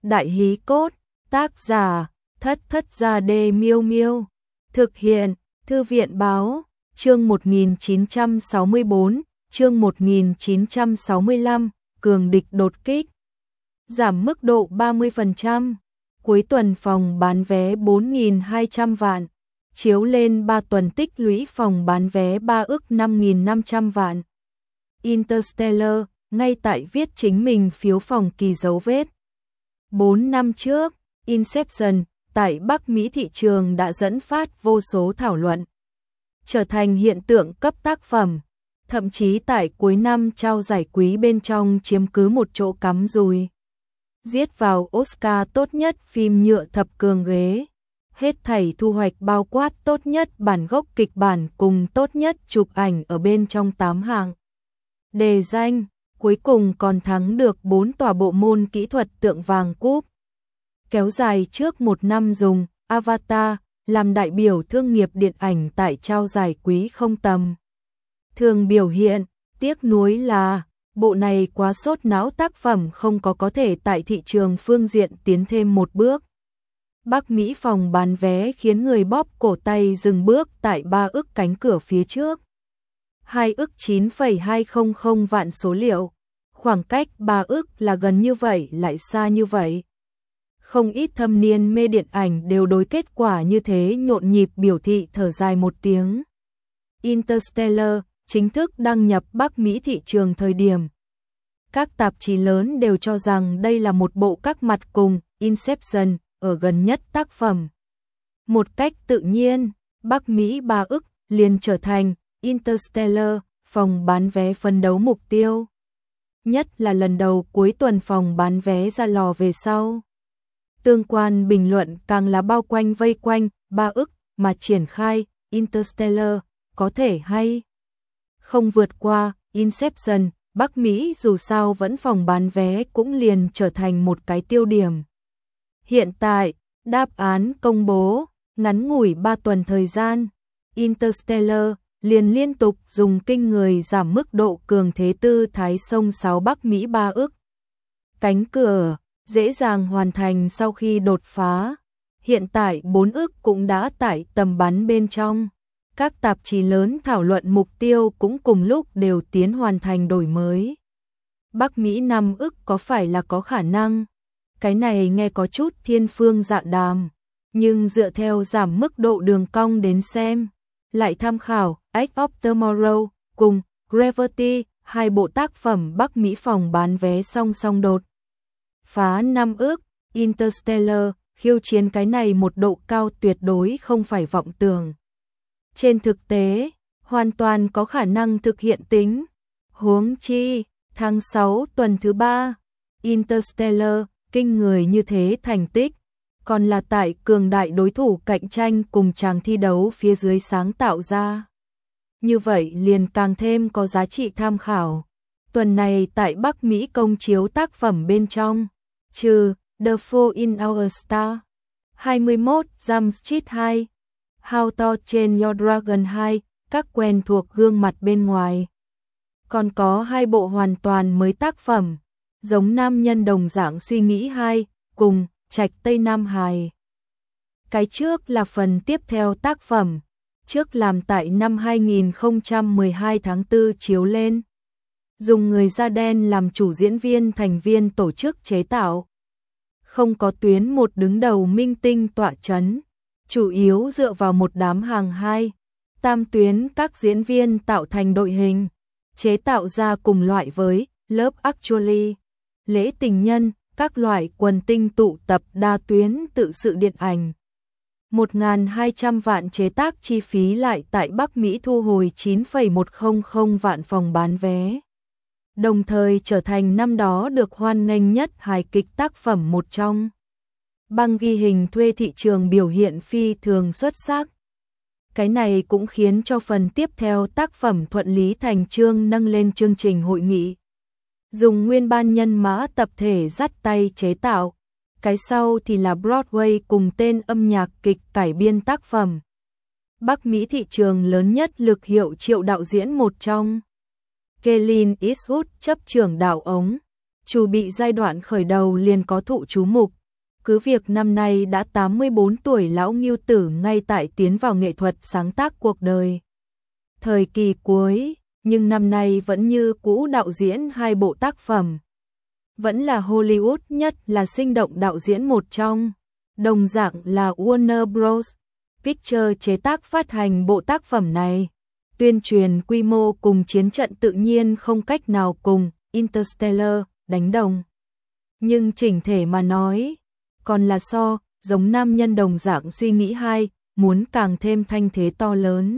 Đại hí cốt, tác giả, Thất Thất Gia Đê Miêu Miêu. Thực hiện, Thư viện báo, chương 1964, chương 1965, cường địch đột kích. Giảm mức độ 30%, cuối tuần phòng bán vé 4.200 vạn, chiếu lên 3 tuần tích lũy phòng bán vé 3 ức 5.500 vạn. Interstellar, ngay tại viết chính mình phiếu phòng kỳ dấu vết. 4 năm trước, Inception, tại Bắc Mỹ thị trường đã dẫn phát vô số thảo luận, trở thành hiện tượng cấp tác phẩm, thậm chí tại cuối năm trao giải quý bên trong chiếm cứ một chỗ cắm rùi. Giết vào Oscar tốt nhất phim nhựa thập cường ghế, hết thảy thu hoạch bao quát tốt nhất bản gốc kịch bản cùng tốt nhất chụp ảnh ở bên trong 8 hạng đề danh, cuối cùng còn thắng được 4 tòa bộ môn kỹ thuật tượng vàng cúp. Kéo dài trước 1 năm dùng Avatar làm đại biểu thương nghiệp điện ảnh tại trao giải quý không tầm thường biểu hiện, tiếc nuối là bộ này quá sốt não tác phẩm không có thể tại thị trường phương diện tiến thêm một bước. Bắc Mỹ phòng bán vé khiến người bóp cổ tay dừng bước tại 3 ức cánh cửa phía trước. 2 ức 9,200 vạn số liệu, khoảng cách 3 ức là gần như vậy lại xa như vậy. Không ít thâm niên mê điện ảnh đều đối kết quả như thế nhộn nhịp biểu thị thở dài một tiếng. Interstellar chính thức đăng nhập Bắc Mỹ thị trường thời điểm. Các tạp chí lớn đều cho rằng đây là một bộ các mặt cùng Inception ở gần nhất tác phẩm. Một cách tự nhiên, Bắc Mỹ 3 ức liền trở thành Interstellar phòng bán vé phấn đấu mục tiêu. Nhất là lần đầu cuối tuần phòng bán vé ra lò về sau. Tương quan bình luận càng là bao quanh vây quanh 3 ức mà triển khai Interstellar có thể hay không vượt qua Inception. Bắc Mỹ dù sao vẫn phòng bán vé cũng liền trở thành một cái tiêu điểm. Hiện tại, đáp án công bố, ngắn ngủi 3 tuần thời gian, Interstellar liền liên tục dùng kinh người giảm mức độ cường thế tư thái sông sáo Bắc Mỹ 3 ức. Cánh cửa dễ dàng hoàn thành sau khi đột phá, hiện tại 4 ức cũng đã tại tầm bắn bên trong. Các tạp chí lớn thảo luận mục tiêu cũng cùng lúc đều tiến hoàn thành đổi mới. Bắc Mỹ 5 ức có phải là có khả năng? Cái này nghe có chút thiên phương dạ đàm, nhưng dựa theo giảm mức độ đường cong đến xem, lại tham khảo Edge of Tomorrow cùng Gravity, hai bộ tác phẩm Bắc Mỹ phòng bán vé song song đột phá 5 ức, Interstellar khiêu chiến cái này một độ cao tuyệt đối không phải vọng tưởng. Trên thực tế, hoàn toàn có khả năng thực hiện tính. Huống chi, tháng 6 tuần thứ 3, Interstellar kinh người như thế thành tích, còn là tại cường đại đối thủ cạnh tranh cùng chàng thi đấu phía dưới sáng tạo ra. Như vậy liền càng thêm có giá trị tham khảo. Tuần này tại Bắc Mỹ công chiếu tác phẩm bên trong, trừ The Fall in Our Star, 21 Jump Street 2, How to Train Your Dragon 2, các quen thuộc gương mặt bên ngoài. Còn có 2 bộ hoàn toàn mới tác phẩm, giống nam nhân đồng dạng suy nghĩ 2, cùng Trạch Tây Nam Hài. Cái trước là phần tiếp theo tác phẩm, trước làm tại năm 2012 tháng 4 chiếu lên. Dùng người da đen làm chủ diễn viên thành viên tổ chức chế tạo. Không có tuyến một đứng đầu minh tinh tọa chấn, chủ yếu dựa vào một đám hàng 2, 3 tuyến các diễn viên tạo thành đội hình, chế tạo ra cùng loại với Love Actually, Lễ tình nhân, các loại quần tinh tụ tập đa tuyến tự sự điện ảnh. 1.200 vạn chế tác chi phí lại tại Bắc Mỹ thu hồi 9,100 vạn phòng bán vé. Đồng thời trở thành năm đó được hoan nghênh nhất hài kịch tác phẩm một trong. Băng ghi hình thuê thị trường biểu hiện phi thường xuất sắc. Cái này cũng khiến cho phần tiếp theo tác phẩm thuận lý thành chương nâng lên chương trình hội nghị. Dùng nguyên ban nhân mã tập thể dắt tay chế tạo. Cái sau thì là Broadway cùng tên âm nhạc kịch cải biên tác phẩm. Bắc Mỹ thị trường lớn nhất lực hiệu triệu đạo diễn một trong. Clint Eastwood chấp trưởng đạo ống. Chủ bị giai đoạn khởi đầu liền có thụ chú mục. Cứ việc năm nay đã 84 tuổi lão Ngưu Tử ngay tại tiến vào nghệ thuật sáng tác cuộc đời thời kỳ cuối, nhưng năm nay vẫn như cũ đạo diễn 2 bộ tác phẩm. Vẫn là Hollywood nhất là sinh động đạo diễn một trong, đồng dạng là Warner Bros. Pictures chế tác phát hành bộ tác phẩm này. Tuyên truyền quy mô cùng chiến trận tự nhiên không cách nào cùng Interstellar đánh đồng. Nhưng chỉnh thể mà nói, còn là giống nam nhân đồng dạng suy nghĩ 2, muốn càng thêm thanh thế to lớn.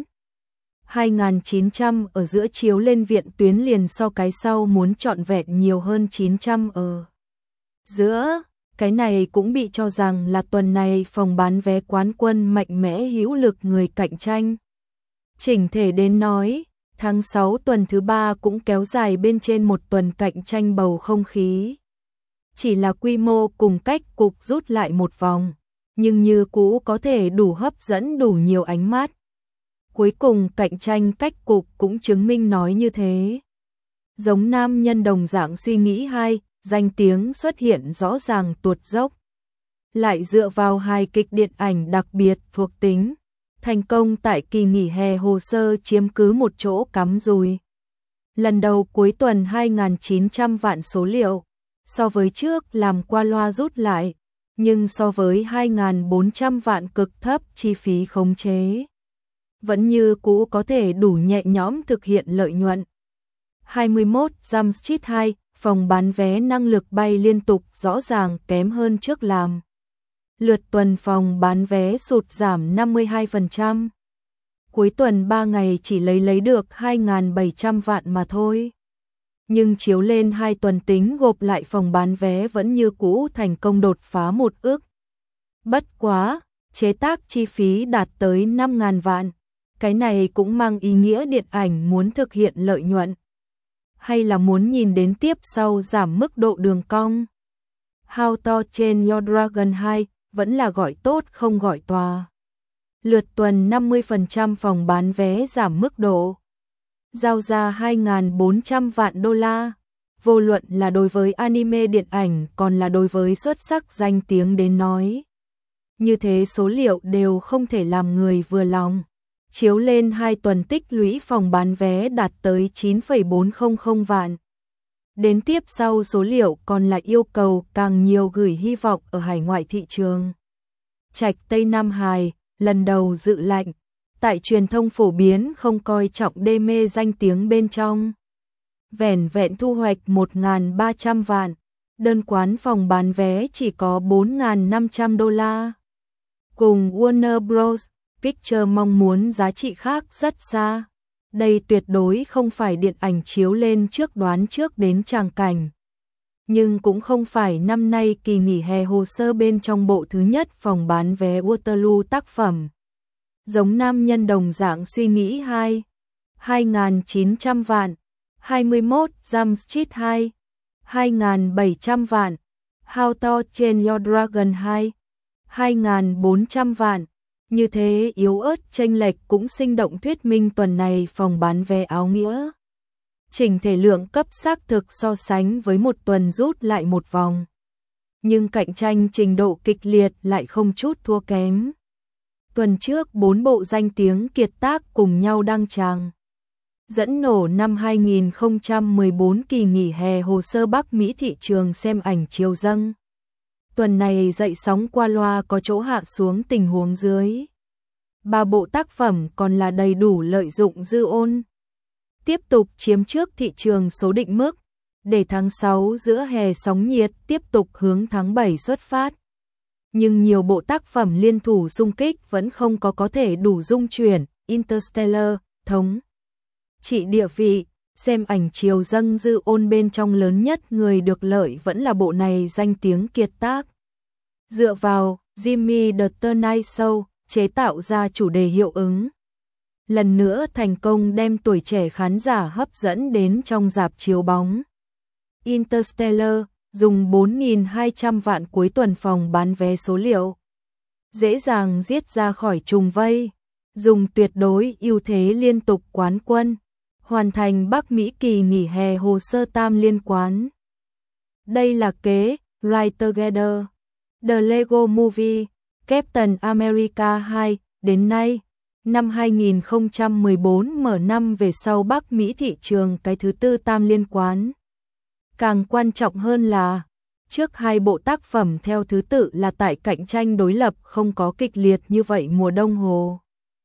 2900 ở giữa chiếu lên viện tuyến liền so cái sau muốn trọn vẹn nhiều hơn 900 ở giữa. Cái này cũng bị cho rằng là tuần này phòng bán vé quán quân mạnh mẽ hữu lực người cạnh tranh. Chỉnh thể đến nói, tháng 6 tuần thứ 3 cũng kéo dài bên trên một tuần cạnh tranh bầu không khí. Chỉ là quy mô cùng cách cục rút lại một vòng, nhưng như cũ có thể đủ hấp dẫn đủ nhiều ánh mắt. Cuối cùng cạnh tranh cách cục cũng chứng minh nói như thế. Giống nam nhân đồng dạng suy nghĩ 2, danh tiếng xuất hiện rõ ràng tuột dốc. Lại dựa vào hài kịch điện ảnh đặc biệt thuộc tính, thành công tại kỳ nghỉ hè hồ sơ chiếm cứ một chỗ cắm rùi. Lần đầu cuối tuần 2.900 vạn số liệu, so với trước làm qua loa rút lại, nhưng so với 2.400 vạn cực thấp chi phí khống chế, vẫn như cũ có thể đủ nhẹ nhõm thực hiện lợi nhuận. 21 Jump Street 2, phòng bán vé năng lực bay liên tục rõ ràng kém hơn trước làm. Lượt tuần phòng bán vé sụt giảm 52%. Cuối tuần 3 ngày chỉ lấy được 2.700 vạn mà thôi. Nhưng chiếu lên 2 tuần tính gộp lại phòng bán vé vẫn như cũ thành công đột phá 1 ức. Bất quá, chế tác chi phí đạt tới 5.000 vạn. Cái này cũng mang ý nghĩa điện ảnh muốn thực hiện lợi nhuận. Hay là muốn nhìn đến tiếp sau giảm mức độ đường cong. How to Train Your Dragon 2 vẫn là gọi tốt không gọi tòa. Lượt tuần 50% phòng bán vé giảm mức độ. Giao ra 2.400 vạn đô la. Vô luận là đối với anime điện ảnh còn là đối với xuất sắc danh tiếng đến nói. Như thế số liệu đều không thể làm người vừa lòng. Chiếu lên 2 tuần tích lũy phòng bán vé đạt tới 9,400 vạn. Đến tiếp sau số liệu còn là yêu cầu càng nhiều gửi hy vọng ở hải ngoại thị trường. Trạch Tây Nam Hài, lần đầu dự lệnh, tại truyền thông phổ biến không coi trọng đê mê danh tiếng bên trong. Vẻn vẹn thu hoạch 1.300 vạn, đơn quán phòng bán vé chỉ có 4.500 đô la. Cùng Warner Bros. Pictures mong muốn giá trị khác rất xa. Đây tuyệt đối không phải điện ảnh chiếu lên trước đoán trước đến tràng cảnh. Nhưng cũng không phải năm nay kỳ nghỉ hè hồ sơ bên trong bộ thứ nhất phòng bán vé Waterloo tác phẩm. Giống nam nhân đồng dạng suy nghĩ 2.900 vạn. 21 Jump Street 2. 2.700 vạn. How to Train Your Dragon 2. 2.400 vạn. Như thế yếu ớt chênh lệch cũng sinh động thuyết minh tuần này phòng bán vé áo nghĩa. Chỉnh thể lượng cấp xác thực so sánh với một tuần rút lại một vòng. Nhưng cạnh tranh trình độ kịch liệt lại không chút thua kém. Tuần trước 4 bộ danh tiếng kiệt tác cùng nhau đăng tràng. Dẫn nổ năm 2014 kỳ nghỉ hè hồ sơ Bắc Mỹ thị trường xem ảnh chiều dâng. Tuần này dậy sóng qua loa có chỗ hạ xuống tình huống dưới. 3 bộ tác phẩm còn là đầy đủ lợi dụng dư ôn. Tiếp tục chiếm trước thị trường số định mức, để tháng 6 giữa hè sóng nhiệt tiếp tục hướng tháng 7 xuất phát. Nhưng nhiều bộ tác phẩm liên thủ xung kích vẫn không có thể đủ dung chuyển. Interstellar, thống trị địa vị, xem ảnh chiều dâng dư ôn bên trong lớn nhất người được lợi vẫn là bộ này danh tiếng kiệt tác. Dựa vào Jimmy The Tonight Show chế tạo ra chủ đề hiệu ứng. Lần nữa thành công đem tuổi trẻ khán giả hấp dẫn đến trong rạp chiếu bóng. Interstellar dùng 4.200 vạn cuối tuần phòng bán vé số liệu. Dễ dàng giết ra khỏi trùng vây. Dùng tuyệt đối ưu thế liên tục quán quân. Hoàn thành Bắc Mỹ kỳ nghỉ hè hồ sơ tam liên quán. Đây là kế Ride Together, The Lego Movie, Captain America 2, đến nay, năm 2014 mở năm về sau Bắc Mỹ thị trường cái thứ tư tam liên quan. Càng quan trọng hơn là, trước hai bộ tác phẩm theo thứ tự là tại cạnh tranh đối lập không có kịch liệt như vậy mùa đông hồ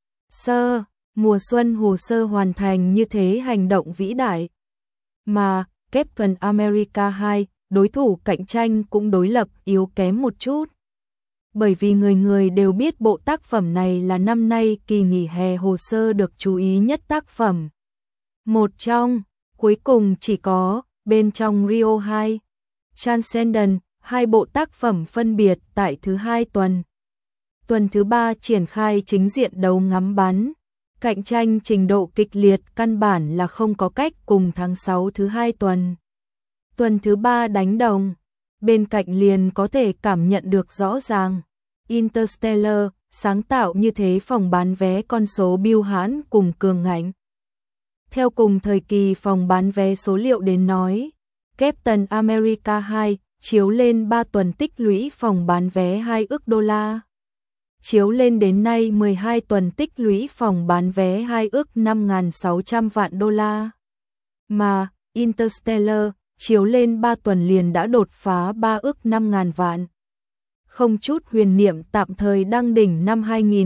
sơ, mùa xuân hồ sơ hoàn thành như thế hành động vĩ đại. Mà, Captain America 2, đối thủ cạnh tranh cũng đối lập yếu kém một chút. Bởi vì người người đều biết bộ tác phẩm này là năm nay kỳ nghỉ hè hồ sơ được chú ý nhất tác phẩm. Một trong, cuối cùng chỉ có, bên trong Rio 2, Transcendent, hai bộ tác phẩm phân biệt tại thứ hai tuần. Tuần thứ ba triển khai chính diện đấu ngắm bắn. Cạnh tranh trình độ kịch liệt căn bản là không có cách cùng tháng 6 thứ hai tuần. Tuần thứ ba đánh đồng, bên cạnh liền có thể cảm nhận được rõ ràng. Interstellar, sáng tạo như thế phòng bán vé con số biêu hãn cùng cường ngạnh. Theo cùng thời kỳ phòng bán vé số liệu đến nói, Captain America 2 chiếu lên 3 tuần tích lũy phòng bán vé 2 ức đô la. Chiếu lên đến nay 12 tuần tích lũy phòng bán vé 2 ức 5.600 vạn đô la. Mà, Interstellar, chiếu lên 3 tuần liền đã đột phá 3 ức 5.000 vạn. Không chút huyền niệm tạm thời đăng đỉnh năm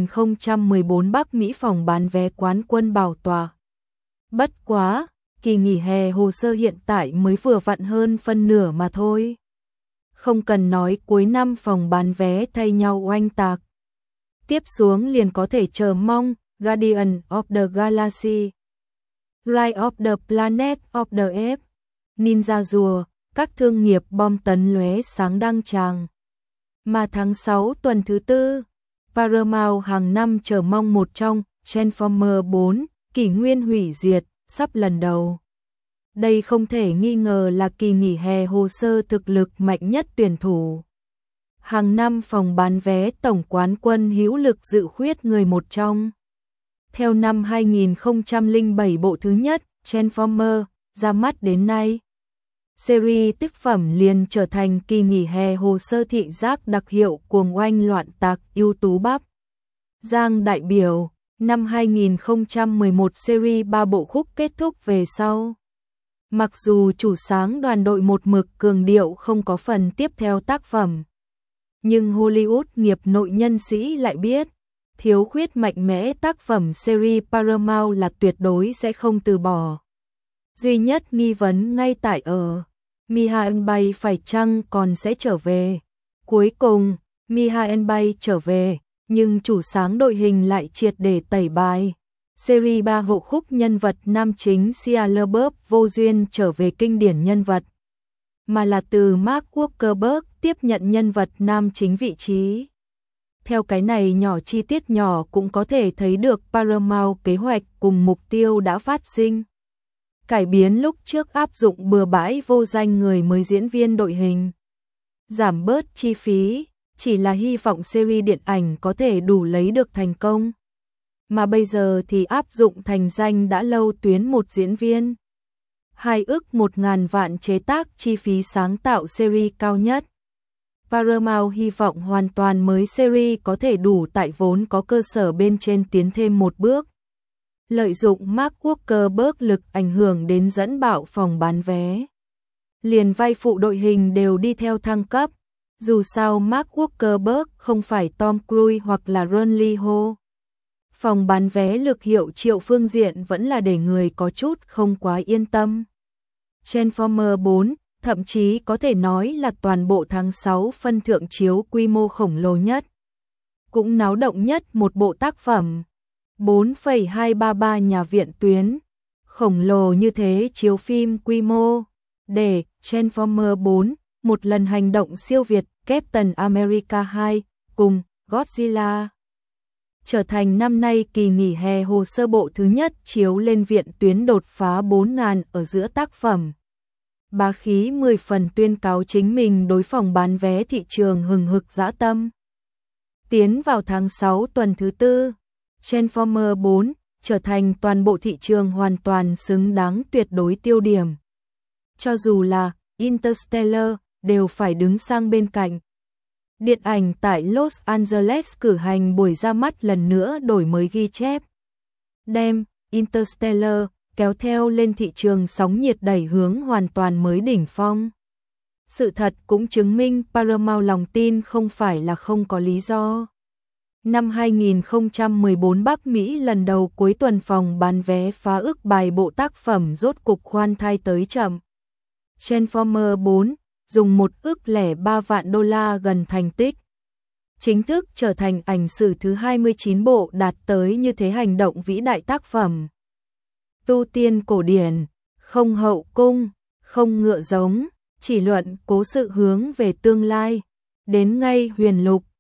2014 Bắc Mỹ phòng bán vé quán quân bảo tòa. Bất quá, kỳ nghỉ hè hồ sơ hiện tại mới vừa vặn hơn phân nửa mà thôi. Không cần nói cuối năm phòng bán vé thay nhau oanh tạc. Tiếp xuống liền có thể chờ mong Guardian of the Galaxy, Rise of the Planet of the Apes, Ninja Rùa, các thương nghiệp bom tấn lóe sáng đăng tràng. Mà tháng 6 tuần thứ tư, Paramount hàng năm chờ mong một trong Transformers 4, kỷ nguyên hủy diệt, sắp lần đầu. Đây không thể nghi ngờ là kỳ nghỉ hè hồ sơ thực lực mạnh nhất tuyển thủ. Hàng năm phòng bán vé tổng quán quân hữu lực dự khuyết người một trong. Theo năm 2007 bộ thứ nhất, Transformers, ra mắt đến nay. Series tác phẩm liền trở thành kỳ nghỉ hè hồ sơ thị giác đặc hiệu cuồng oanh loạn tạc ưu tú bắp. Giang đại biểu, năm 2011 series 3 bộ khúc kết thúc về sau. Mặc dù chủ sáng đoàn đội một mực cường điệu không có phần tiếp theo tác phẩm. Nhưng Hollywood nghiệp nội nhân sĩ lại biết, thiếu khuyết mạnh mẽ tác phẩm series Paramount là tuyệt đối sẽ không từ bỏ. Duy nhất nghi vấn ngay tại ở, Michael Bay phải chăng còn sẽ trở về. Cuối cùng, Michael Bay trở về, nhưng chủ sáng đội hình lại triệt để tẩy bài. Series 3 bộ khúc nhân vật nam chính Shia LaBeouf vô duyên trở về kinh điển nhân vật, mà là từ Mark Wahlberg tiếp nhận nhân vật nam chính vị trí. Theo cái này nhỏ chi tiết nhỏ cũng có thể thấy được Paramount kế hoạch cùng mục tiêu đã phát sinh. Cải biến lúc trước áp dụng bừa bãi vô danh người mới diễn viên đội hình. Giảm bớt chi phí, chỉ là hy vọng series điện ảnh có thể đủ lấy được thành công. Mà bây giờ thì áp dụng thành danh đã lâu tuyến một diễn viên. 2 ức 1.000 vạn chế tác chi phí sáng tạo series cao nhất. Paramount hy vọng hoàn toàn mới series có thể đủ tại vốn có cơ sở bên trên tiến thêm một bước. Lợi dụng Mark Wahlberg lực ảnh hưởng đến dẫn bạo phòng bán vé. Liền vai phụ đội hình đều đi theo thăng cấp. Dù sao Mark Wahlberg không phải Tom Cruise hoặc là Ron Lee Ho. Phòng bán vé lực hiệu triệu phương diện vẫn là để người có chút không quá yên tâm. Transformers 4, thậm chí có thể nói là toàn bộ tháng 6 phân thượng chiếu quy mô khổng lồ nhất. Cũng náo động nhất một bộ tác phẩm. 4,233 nhà viện tuyến. Khổng lồ như thế chiếu phim quy mô. Để Transformers 4, một lần hành động siêu việt Captain America 2, cùng Godzilla. Trở thành năm nay kỳ nghỉ hè hồ sơ bộ thứ nhất chiếu lên viện tuyến đột phá 4.000 ở giữa tác phẩm. Bá khí 10 phần tuyên cáo chính mình đối phòng bán vé thị trường hừng hực dã tâm. Tiến vào tháng 6 tuần thứ tư, Transformers 4 trở thành toàn bộ thị trường hoàn toàn xứng đáng tuyệt đối tiêu điểm. Cho dù là Interstellar, đều phải đứng sang bên cạnh. Điện ảnh tại Los Angeles cử hành buổi ra mắt lần nữa đổi mới ghi chép. Đem Interstellar kéo theo lên thị trường sóng nhiệt đẩy hướng hoàn toàn mới đỉnh phong. Sự thật cũng chứng minh Paramount lòng tin không phải là không có lý do. Năm 2014 Bắc Mỹ lần đầu cuối tuần phòng bán vé phá ức bài bộ tác phẩm rốt cục khoan thai tới chậm. Transformers 4 dùng 1,03 vạn đô la gần thành tích. Chính thức trở thành ảnh sử thứ 29 bộ đạt tới như thế hành động vĩ đại tác phẩm. Tu tiên cổ điển, không hậu cung, không ngựa giống, chỉ luận cố sự hướng về tương lai. Đến ngay huyền lục,